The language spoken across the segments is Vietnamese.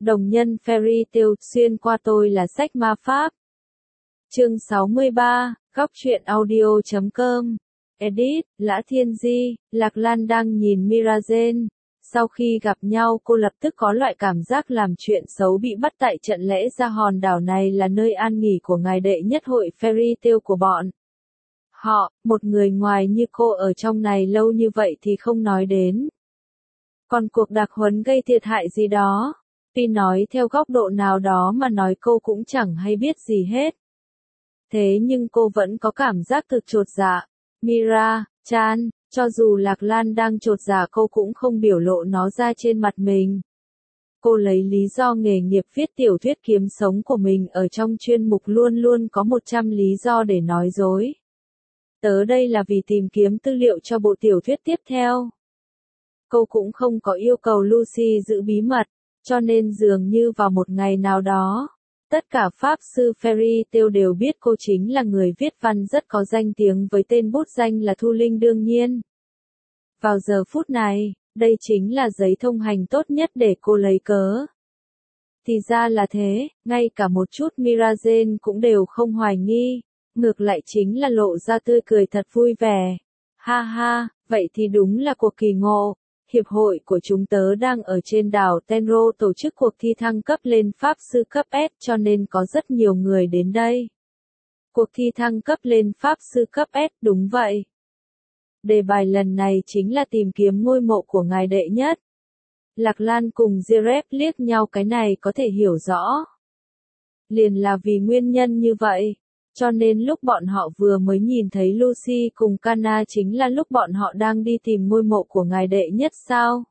Đồng nhân Fairy Tale xuyên qua tôi là sách ma pháp. Chương 63, góc truyện audio.com. Edit, Lã Thiên Di, Lạc Lan đang nhìn Mirazen. Sau khi gặp nhau cô lập tức có loại cảm giác làm chuyện xấu bị bắt tại trận. Lẽ ra hòn đảo này là nơi an nghỉ của ngài đệ nhất hội Fairy Tale của bọn họ, một người ngoài như cô ở trong này lâu như vậy thì không nói đến. Còn cuộc đặc huấn gây thiệt hại gì đó, tuy nói theo góc độ nào đó mà nói cô cũng chẳng hay biết gì hết. Thế nhưng cô vẫn có cảm giác thực chột dạ. Mira-chan, cho dù Lạc Lan đang chột dạ cô cũng không biểu lộ nó ra trên mặt mình. Cô lấy lý do nghề nghiệp viết tiểu thuyết kiếm sống của mình ở trong chuyên mục luôn luôn có 100 lý do để nói dối. Tớ đây là vì tìm kiếm tư liệu cho bộ tiểu thuyết tiếp theo. Cô cũng không có yêu cầu Lucy giữ bí mật, cho nên dường như vào một ngày nào đó, tất cả pháp sư Fairy Tale đều biết cô chính là người viết văn rất có danh tiếng với tên bút danh là Thu Linh đương nhiên. Vào giờ phút này, đây chính là giấy thông hành tốt nhất để cô lấy cớ. Thì ra là thế, ngay cả một chút Mirazen cũng đều không hoài nghi, ngược lại chính là lộ ra tươi cười thật vui vẻ. Ha ha, vậy thì đúng là cuộc kỳ ngộ. Hiệp hội của chúng tớ đang ở trên đảo Tenro tổ chức cuộc thi thăng cấp lên Pháp sư cấp S cho nên có rất nhiều người đến đây. Cuộc thi thăng cấp lên Pháp sư cấp S, đúng vậy. Đề bài lần này chính là tìm kiếm ngôi mộ của ngài đệ nhất. Lạc Lan cùng Zeref liếc nhau, cái này có thể hiểu rõ. Liền là vì nguyên nhân như vậy. Cho nên lúc bọn họ vừa mới nhìn thấy Lucy cùng Kana chính là lúc bọn họ đang đi tìm ngôi mộ của ngài đệ nhất sao?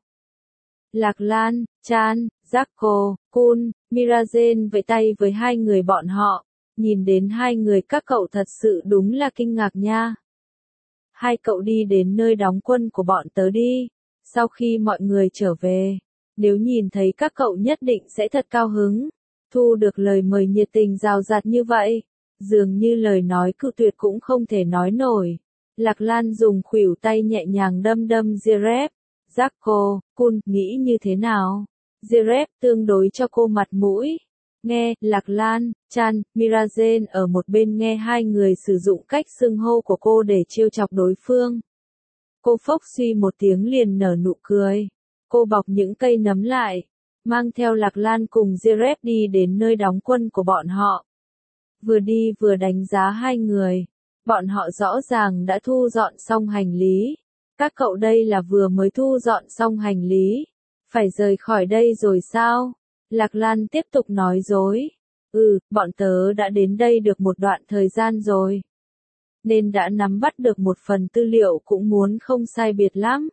Lạc Lan, Chan, Jaco, Kun, Mirazen vẫy tay với hai người bọn họ, nhìn đến hai người các cậu thật sự đúng là kinh ngạc nha. Hai cậu đi đến nơi đóng quân của bọn tớ đi, sau khi mọi người trở về, nếu nhìn thấy các cậu nhất định sẽ thật cao hứng, thu được lời mời nhiệt tình rào rạt như vậy. Dường như lời nói cự tuyệt cũng không thể nói nổi. Lạc Lan dùng khuỷu tay nhẹ nhàng đâm Zeref. Jaco, Kun, nghĩ như thế nào? Zeref tương đối cho cô mặt mũi. Nghe, Lạc Lan, Chan, Mirazen ở một bên nghe hai người sử dụng cách xưng hô của cô để trêu chọc đối phương. Cô phốc suy một tiếng liền nở nụ cười. Cô bọc những cây nấm lại, mang theo Lạc Lan cùng Zeref đi đến nơi đóng quân của bọn họ. Vừa đi vừa đánh giá hai người. Bọn họ rõ ràng đã thu dọn xong hành lý. Các cậu đây là vừa mới thu dọn xong hành lý. Phải rời khỏi đây rồi sao? Lạc Lan tiếp tục nói dối. Bọn tớ đã đến đây được một đoạn thời gian rồi. Nên đã nắm bắt được một phần tư liệu cũng muốn không sai biệt lắm.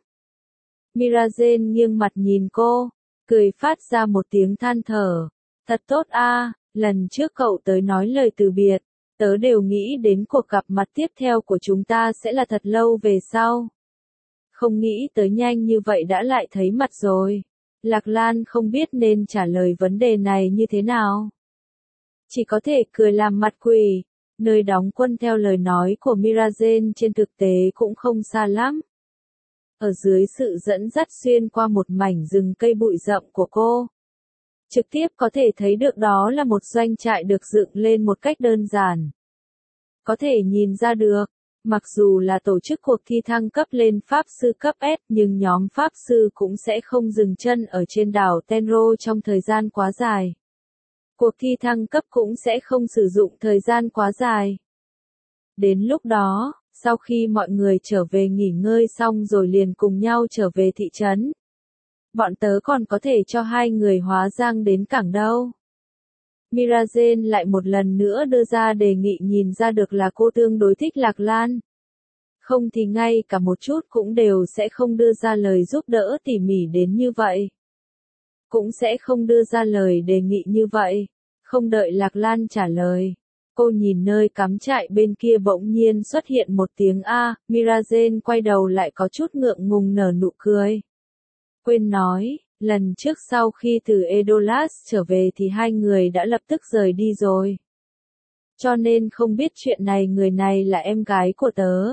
Mirazen nghiêng mặt nhìn cô, cười phát ra một tiếng than thở. Thật tốt a. Lần trước cậu tới nói lời từ biệt, tớ đều nghĩ đến cuộc gặp mặt tiếp theo của chúng ta sẽ là thật lâu về sau. Không nghĩ tới nhanh như vậy đã lại thấy mặt rồi. Lạc Lan không biết nên trả lời vấn đề này như thế nào. Chỉ có thể cười làm mặt quỷ. Nơi đóng quân theo lời nói của Mirazen trên thực tế cũng không xa lắm. Ở dưới sự dẫn dắt xuyên qua một mảnh rừng cây bụi rậm của cô, trực tiếp có thể thấy được đó là một doanh trại được dựng lên một cách đơn giản. Có thể nhìn ra được, mặc dù là tổ chức cuộc thi thăng cấp lên Pháp sư cấp S nhưng nhóm Pháp sư cũng sẽ không dừng chân ở trên đảo Tenro trong thời gian quá dài. Cuộc thi thăng cấp cũng sẽ không sử dụng thời gian quá dài. Đến lúc đó, sau khi mọi người trở về nghỉ ngơi xong rồi liền cùng nhau trở về thị trấn. Bọn tớ còn có thể cho hai người hóa giang đến cảng đâu. Mirazen lại một lần nữa đưa ra đề nghị, nhìn ra được là cô tương đối thích Lạc Lan. Không thì ngay cả một chút cũng đều sẽ không đưa ra lời giúp đỡ tỉ mỉ đến như vậy. Cũng sẽ không đưa ra lời đề nghị như vậy. Không đợi Lạc Lan trả lời. Cô nhìn nơi cắm trại bên kia bỗng nhiên xuất hiện một tiếng A, Mirazen quay đầu lại có chút ngượng ngùng nở nụ cười. Quên nói, lần trước sau khi từ Edolas trở về thì hai người đã lập tức rời đi rồi. Cho nên không biết chuyện này, người này là em gái của tớ.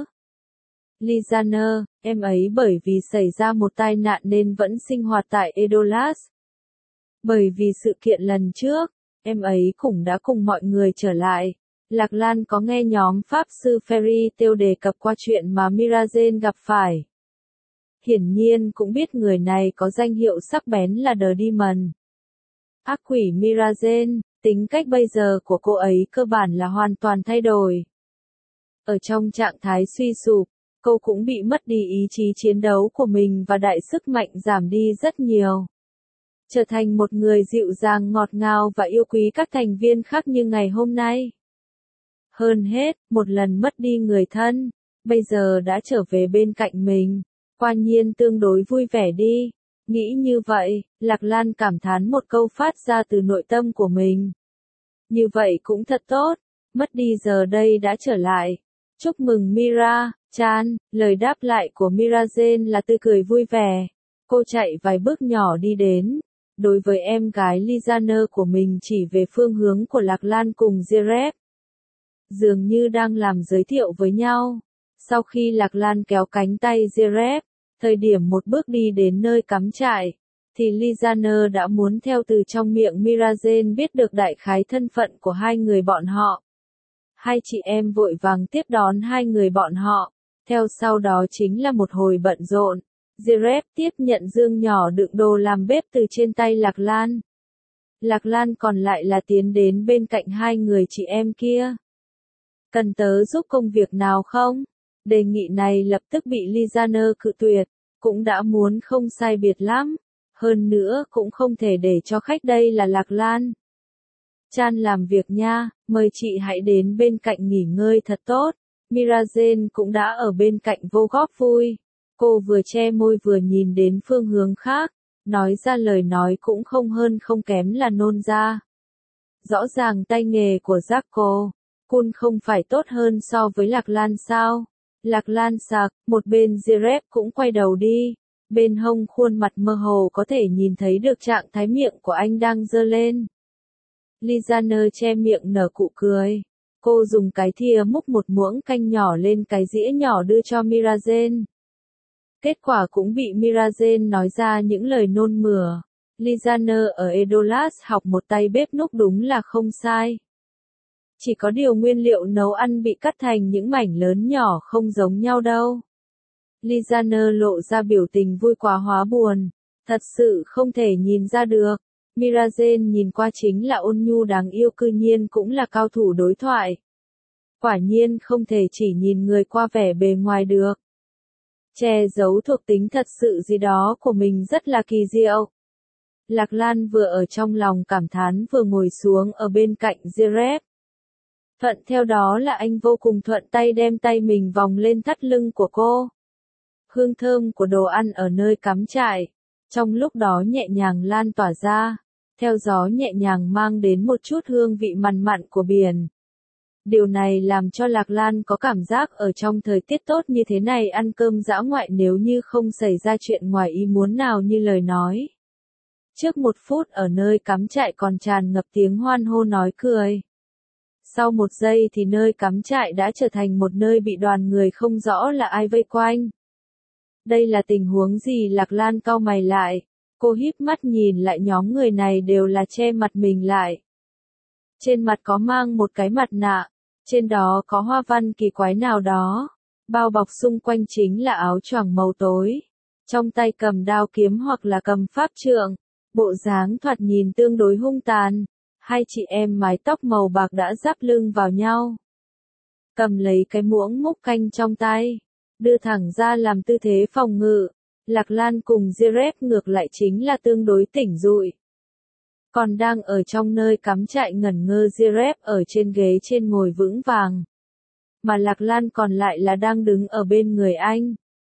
Lizaner, em ấy bởi vì xảy ra một tai nạn nên vẫn sinh hoạt tại Edolas. Bởi vì sự kiện lần trước, em ấy cũng đã cùng mọi người trở lại. Lạc Lan có nghe nhóm Pháp sư Fairy Tale đề cập qua chuyện mà Mirazen gặp phải. Hiển nhiên cũng biết người này có danh hiệu sắc bén là The Demon. Ác quỷ Mirazen, tính cách bây giờ của cô ấy cơ bản là hoàn toàn thay đổi. Ở trong trạng thái suy sụp, cô cũng bị mất đi ý chí chiến đấu của mình và đại sức mạnh giảm đi rất nhiều. Trở thành một người dịu dàng ngọt ngào và yêu quý các thành viên khác như ngày hôm nay. Hơn hết, một lần mất đi người thân, bây giờ đã trở về bên cạnh mình, quả nhiên tương đối vui vẻ đi. Nghĩ như vậy, Lạc Lan cảm thán một câu phát ra từ nội tâm của mình. Như vậy cũng thật tốt, mất đi giờ đây đã trở lại. Chúc mừng Mira-chan, lời đáp lại của Mirazen là tươi cười vui vẻ. Cô chạy vài bước nhỏ đi đến. Đối với em gái Lizaner của mình chỉ về phương hướng của Lạc Lan cùng Zeref. Dường như đang làm giới thiệu với nhau. Sau khi Lạc Lan kéo cánh tay Zeref, thời điểm một bước đi đến nơi cắm trại, thì Lizaner đã muốn theo từ trong miệng Mirazen biết được đại khái thân phận của hai người bọn họ. Hai chị em vội vàng tiếp đón hai người bọn họ, theo sau đó chính là một hồi bận rộn. Zeref tiếp nhận dương nhỏ đựng đồ làm bếp từ trên tay Lạc Lan. Lạc Lan còn lại là tiến đến bên cạnh hai người chị em kia. Cần tớ giúp công việc nào không? Đề nghị này lập tức bị Lizaner cự tuyệt, cũng đã muốn không sai biệt lắm. Hơn nữa cũng không thể để cho khách đây là Lạc Lan. Chan làm việc nha, mời chị hãy đến bên cạnh nghỉ ngơi thật tốt. Mirazen cũng đã ở bên cạnh vô góp vui. Cô vừa che môi vừa nhìn đến phương hướng khác, nói ra lời nói cũng không hơn không kém là nôn ra. Rõ ràng tay nghề của Jaco Kun không phải tốt hơn so với Lạc Lan sao? Lạc Lan sạc, một bên Zeref cũng quay đầu đi. Bên hông khuôn mặt mơ hồ có thể nhìn thấy được trạng thái miệng của anh đang dơ lên. Lizaner che miệng nở cụ cười. Cô dùng cái thìa múc một muỗng canh nhỏ lên cái dĩa nhỏ đưa cho Mirazen. Kết quả cũng bị Mirazen nói ra những lời nôn mửa. Lizaner ở Edolas học một tay bếp núc đúng là không sai. Chỉ có điều nguyên liệu nấu ăn bị cắt thành những mảnh lớn nhỏ không giống nhau đâu. Lizaner lộ ra biểu tình vui quá hóa buồn. Thật sự không thể nhìn ra được. Mirazen nhìn qua chính là ôn nhu đáng yêu cư nhiên cũng là cao thủ đối thoại. Quả nhiên không thể chỉ nhìn người qua vẻ bề ngoài được. Che giấu thuộc tính thật sự gì đó của mình rất là kỳ diệu. Lạc Lan vừa ở trong lòng cảm thán vừa ngồi xuống ở bên cạnh Zeref. Thuận theo đó là anh vô cùng thuận tay đem tay mình vòng lên thắt lưng của cô. Hương thơm của đồ ăn ở nơi cắm trại, trong lúc đó nhẹ nhàng lan tỏa ra, theo gió nhẹ nhàng mang đến một chút hương vị mặn mặn của biển. Điều này làm cho Lạc Lan có cảm giác ở trong thời tiết tốt như thế này ăn cơm dã ngoại nếu như không xảy ra chuyện ngoài ý muốn nào như lời nói. Trước 1 phút ở nơi cắm trại còn tràn ngập tiếng hoan hô nói cười. Sau 1 giây thì nơi cắm trại đã trở thành một nơi bị đoàn người không rõ là ai vây quanh. Đây là tình huống gì? Lạc Lan cau mày lại. Cô híp mắt nhìn lại nhóm người này đều là che mặt mình lại. Trên mặt có mang một cái mặt nạ. Trên đó có hoa văn kỳ quái nào đó. Bao bọc xung quanh chính là áo choàng màu tối. Trong tay cầm đao kiếm hoặc là cầm pháp trượng. Bộ dáng thoạt nhìn tương đối hung tàn. Hai chị em mái tóc màu bạc đã giáp lưng vào nhau. Cầm lấy cái muỗng múc canh trong tay. Đưa thẳng ra làm tư thế phòng ngự. Lạc Lan cùng Zeref ngược lại chính là tương đối tỉnh rụi. Còn đang ở trong nơi cắm trại ngẩn ngơ Zeref ở trên ghế trên ngồi vững vàng. Mà Lạc Lan còn lại là đang đứng ở bên người anh.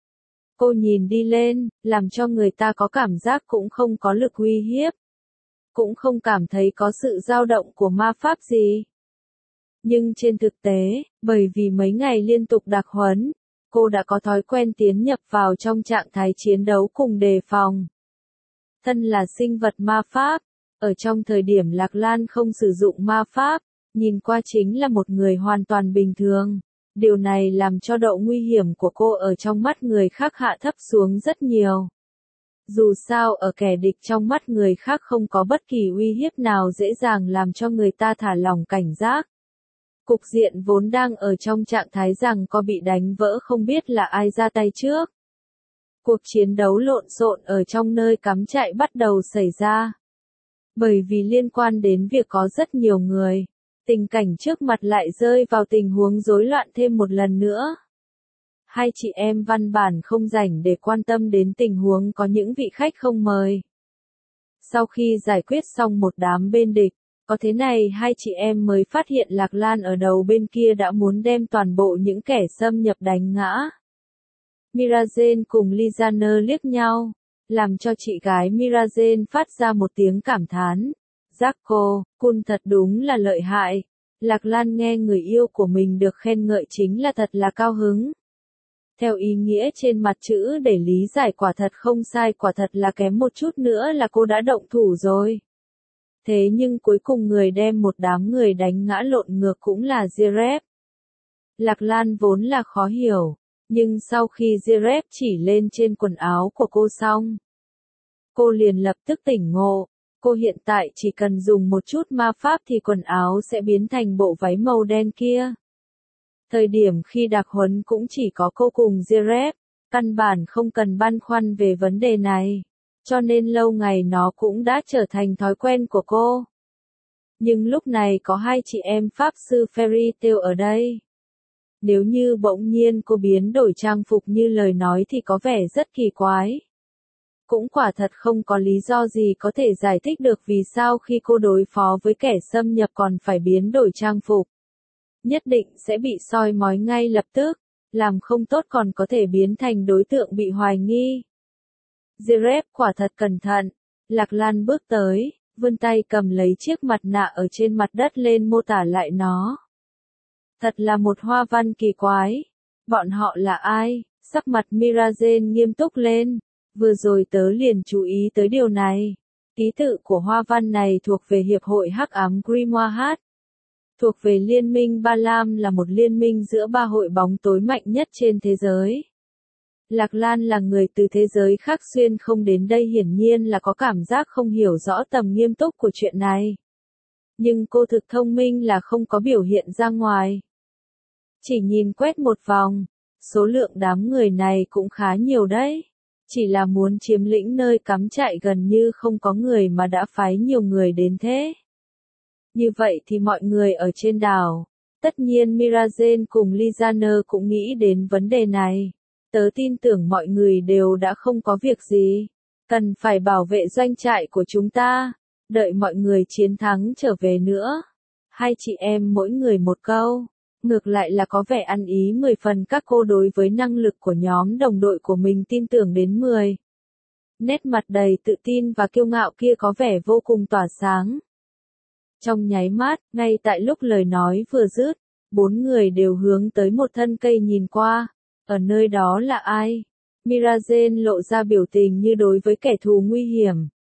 Cô nhìn đi lên, làm cho người ta có cảm giác cũng không có lực uy hiếp. Cũng không cảm thấy có sự dao động của ma pháp gì. Nhưng trên thực tế, bởi vì mấy ngày liên tục đặc huấn, cô đã có thói quen tiến nhập vào trong trạng thái chiến đấu cùng đề phòng. Thân là sinh vật ma pháp, ở trong thời điểm Lạc Lan không sử dụng ma pháp, nhìn qua chính là một người hoàn toàn bình thường. Điều này làm cho độ nguy hiểm của cô ở trong mắt người khác hạ thấp xuống rất nhiều. Dù sao ở kẻ địch trong mắt người khác không có bất kỳ uy hiếp nào dễ dàng làm cho người ta thả lỏng cảnh giác. Cục diện vốn đang ở trong trạng thái rằng có bị đánh vỡ không biết là ai ra tay trước. Cuộc chiến đấu lộn xộn ở trong nơi cắm trại bắt đầu xảy ra. Bởi vì liên quan đến việc có rất nhiều người, tình cảnh trước mặt lại rơi vào tình huống rối loạn thêm một lần nữa. Hai chị em văn bản không rảnh để quan tâm đến tình huống có những vị khách không mời. Sau khi giải quyết xong một đám bên địch, có thế này hai chị em mới phát hiện Lạc Lan ở đầu bên kia đã muốn đem toàn bộ những kẻ xâm nhập đánh ngã. Mirazen cùng Lizaner liếc nhau, làm cho chị gái Mirazen phát ra một tiếng cảm thán. Jaco, Kun thật đúng là lợi hại. Lạc Lan nghe người yêu của mình được khen ngợi chính là thật là cao hứng. Theo ý nghĩa trên mặt chữ để lý giải quả thật không sai, quả thật là kém một chút nữa là cô đã động thủ rồi. Thế nhưng cuối cùng người đem một đám người đánh ngã lộn ngược cũng là Zeref. Lạc Lan vốn là khó hiểu, nhưng sau khi Zeref chỉ lên trên quần áo của cô xong, cô liền lập tức tỉnh ngộ. Cô hiện tại chỉ cần dùng một chút ma pháp thì quần áo sẽ biến thành bộ váy màu đen kia. Thời điểm khi đặc huấn cũng chỉ có cô cùng Zeref, căn bản không cần băn khoăn về vấn đề này, cho nên lâu ngày nó cũng đã trở thành thói quen của cô. Nhưng lúc này có hai chị em pháp sư Fairy Tail ở đây. Nếu như bỗng nhiên cô biến đổi trang phục như lời nói thì có vẻ rất kỳ quái. Cũng quả thật không có lý do gì có thể giải thích được vì sao khi cô đối phó với kẻ xâm nhập còn phải biến đổi trang phục. Nhất định sẽ bị soi mói ngay lập tức, làm không tốt còn có thể biến thành đối tượng bị hoài nghi. Zeref quả thật cẩn thận, Lạc Lan bước tới, vươn tay cầm lấy chiếc mặt nạ ở trên mặt đất lên mô tả lại nó. Thật là một hoa văn kỳ quái. Bọn họ là ai? Sắc mặt Mirazen nghiêm túc lên. Vừa rồi tớ liền chú ý tới điều này. Ký tự của hoa văn này thuộc về Hiệp hội Hắc Ám Grimoire, thuộc về Liên minh Ba Lam, là một liên minh giữa ba hội bóng tối mạnh nhất trên thế giới. Lạc Lan là người từ thế giới khác xuyên không đến đây, hiển nhiên là có cảm giác không hiểu rõ tầm nghiêm túc của chuyện này. Nhưng cô thực thông minh là không có biểu hiện ra ngoài. Chỉ nhìn quét một vòng, số lượng đám người này cũng khá nhiều đấy. Chỉ là muốn chiếm lĩnh nơi cắm trại gần như không có người mà đã phái nhiều người đến thế. Như vậy thì mọi người ở trên đảo, tất nhiên Mirazen cùng Lizaner cũng nghĩ đến vấn đề này. Tớ tin tưởng mọi người đều đã không có việc gì, cần phải bảo vệ doanh trại của chúng ta, đợi mọi người chiến thắng trở về nữa. Hai chị em mỗi người một câu, ngược lại là có vẻ ăn ý 10 phần. Các cô đối với năng lực của nhóm đồng đội của mình tin tưởng đến 10. Nét mặt đầy tự tin và kiêu ngạo kia có vẻ vô cùng tỏa sáng. Trong nháy mắt, ngay tại lúc lời nói vừa dứt, 4 người đều hướng tới một thân cây nhìn qua. Ở nơi đó là ai? Mirazen lộ ra biểu tình như đối với kẻ thù nguy hiểm.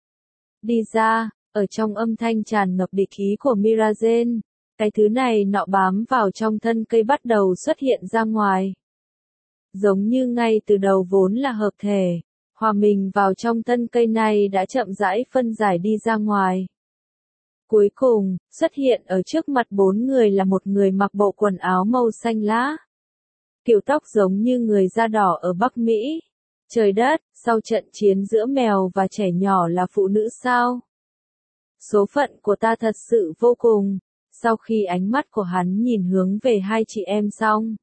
Đi ra, ở trong âm thanh tràn ngập địch ý của Mirazen, cái thứ này nọ bám vào trong thân cây bắt đầu xuất hiện ra ngoài. Giống như ngay từ đầu vốn là hợp thể, hòa mình vào trong thân cây này đã chậm rãi phân giải đi ra ngoài. Cuối cùng, xuất hiện ở trước mặt 4 người là một người mặc bộ quần áo màu xanh lá. Kiểu tóc giống như người da đỏ ở Bắc Mỹ. Trời đất, sau trận chiến giữa mèo và trẻ nhỏ là phụ nữ sao? Số phận của ta thật sự vô cùng. Sau khi ánh mắt của hắn nhìn hướng về hai chị em xong,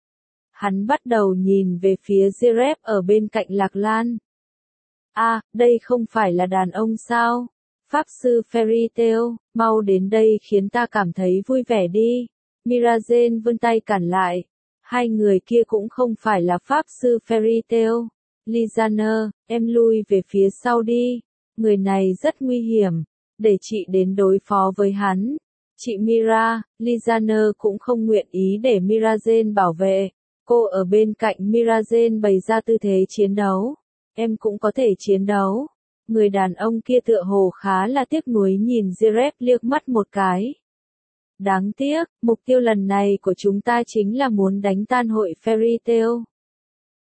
hắn bắt đầu nhìn về phía Zeref ở bên cạnh Lạc Lan. À, đây không phải là đàn ông sao? Pháp sư Fairy Tail, mau đến đây khiến ta cảm thấy vui vẻ đi. Mirazen vươn tay cản lại. Hai người kia cũng không phải là Pháp sư Fairy Tail. Lizaner, em lui về phía sau đi. Người này rất nguy hiểm. Để chị đến đối phó với hắn. Chị Mira, Lizaner cũng không nguyện ý để Mirazen bảo vệ. Cô ở bên cạnh Mirazen bày ra tư thế chiến đấu. Em cũng có thể chiến đấu. Người đàn ông kia tựa hồ khá là tiếc nuối nhìn Zeref liếc mắt một cái. Đáng tiếc, mục tiêu lần này của chúng ta chính là muốn đánh tan hội Fairy Tail.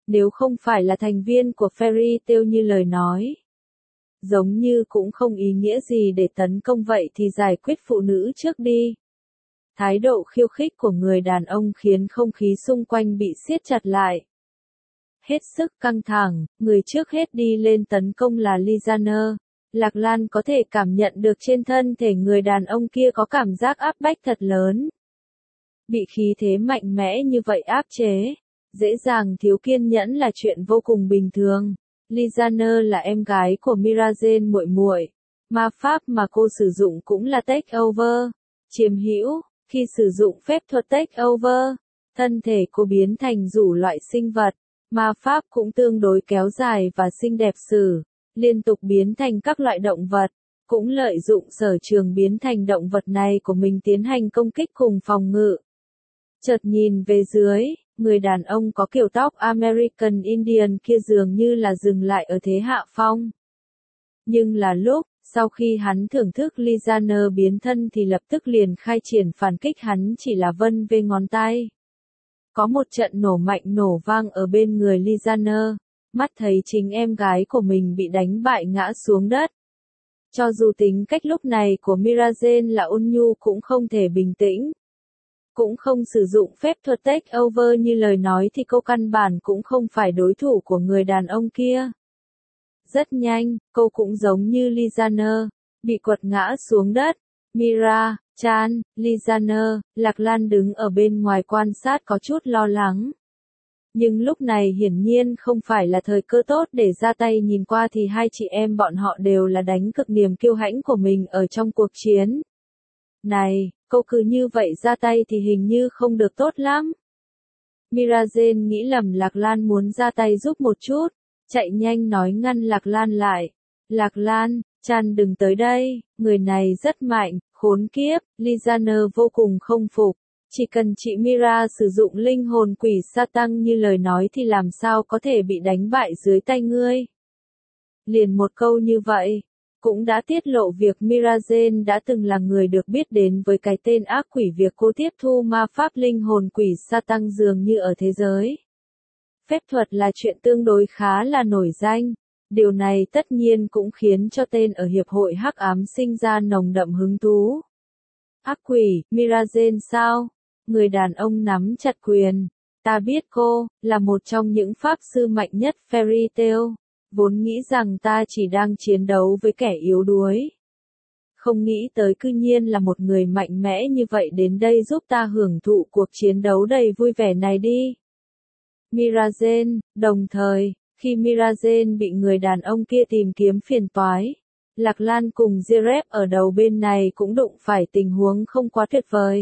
Nếu không phải là thành viên của Fairy Tail như lời nói. Giống như cũng không ý nghĩa gì để tấn công vậy thì giải quyết phụ nữ trước đi. Thái độ khiêu khích của người đàn ông khiến không khí xung quanh bị siết chặt lại. Hết sức căng thẳng, người trước hết đi lên tấn công là Lizaner. Lạc Lan có thể cảm nhận được trên thân thể người đàn ông kia có cảm giác áp bách thật lớn. Bị khí thế mạnh mẽ như vậy áp chế, dễ dàng thiếu kiên nhẫn là chuyện vô cùng bình thường. Lizaner là em gái của Mirazen muội muội. Ma pháp mà cô sử dụng cũng là take over, chiếm hữu. Khi sử dụng phép thuật take over, thân thể cô biến thành đủ loại sinh vật. Ma pháp cũng tương đối kéo dài và xinh đẹp sử, liên tục biến thành các loại động vật, cũng lợi dụng sở trường biến thành động vật này của mình tiến hành công kích cùng phòng ngự. Chợt nhìn về dưới, người đàn ông có kiểu tóc American Indian kia dường như là dừng lại ở thế hạ phong. Nhưng là lúc, sau khi hắn thưởng thức Lizaner biến thân thì lập tức liền khai triển phản kích, hắn chỉ là vân về ngón tay. Có một trận nổ mạnh nổ vang ở bên người Lizaner, mắt thấy chính em gái của mình bị đánh bại ngã xuống đất. Cho dù tính cách lúc này của Mirazen là ôn nhu cũng không thể bình tĩnh. Cũng không sử dụng phép thuật take over như lời nói thì cô căn bản cũng không phải đối thủ của người đàn ông kia. Rất nhanh, cô cũng giống như Lizaner, bị quật ngã xuống đất. Mira, Chan, Lizaner, Lạc Lan đứng ở bên ngoài quan sát có chút lo lắng. Nhưng lúc này hiển nhiên không phải là thời cơ tốt để ra tay, nhìn qua thì hai chị em bọn họ đều là đánh cực niềm kiêu hãnh của mình ở trong cuộc chiến. Này, cô cứ như vậy ra tay thì hình như không được tốt lắm. Mirazen nghĩ lầm Lạc Lan muốn ra tay giúp một chút, chạy nhanh nói ngăn Lạc Lan lại. Lạc Lan, Chan đừng tới đây, người này rất mạnh, khốn kiếp. Lizaner vô cùng không phục. Chỉ cần chị Mira sử dụng linh hồn quỷ sa tăng như lời nói thì làm sao có thể bị đánh bại dưới tay ngươi. Liền một câu như vậy, cũng đã tiết lộ việc Mirazen đã từng là người được biết đến với cái tên ác quỷ, việc cô tiếp thu ma pháp linh hồn quỷ sa tăng dường như ở thế giới. Phép thuật là chuyện tương đối khá là nổi danh. Điều này tất nhiên cũng khiến cho tên ở Hiệp hội Hắc Ám sinh ra nồng đậm hứng thú. Ác quỷ, Mirazen sao? Người đàn ông nắm chặt quyền. Ta biết cô, là một trong những pháp sư mạnh nhất Fairy Tail. Vốn nghĩ rằng ta chỉ đang chiến đấu với kẻ yếu đuối. Không nghĩ tới cư nhiên là một người mạnh mẽ như vậy đến đây giúp ta hưởng thụ cuộc chiến đấu đầy vui vẻ này đi. Mirazen, đồng thời, khi Mirazen bị người đàn ông kia tìm kiếm phiền toái, Lạc Lan cùng Zeref ở đầu bên này cũng đụng phải tình huống không quá tuyệt vời.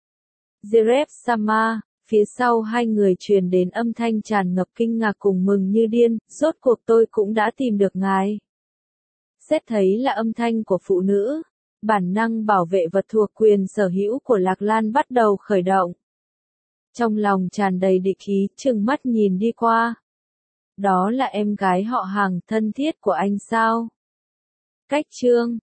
Zeref-sama, phía sau hai người truyền đến âm thanh tràn ngập kinh ngạc cùng mừng như điên, rốt cuộc tôi cũng đã tìm được ngài. Xét thấy là âm thanh của phụ nữ, bản năng bảo vệ vật thuộc quyền sở hữu của Lạc Lan bắt đầu khởi động. Trong lòng tràn đầy địch ý, trừng mắt nhìn đi qua. Đó là em gái họ hàng thân thiết của anh sao? Cách chương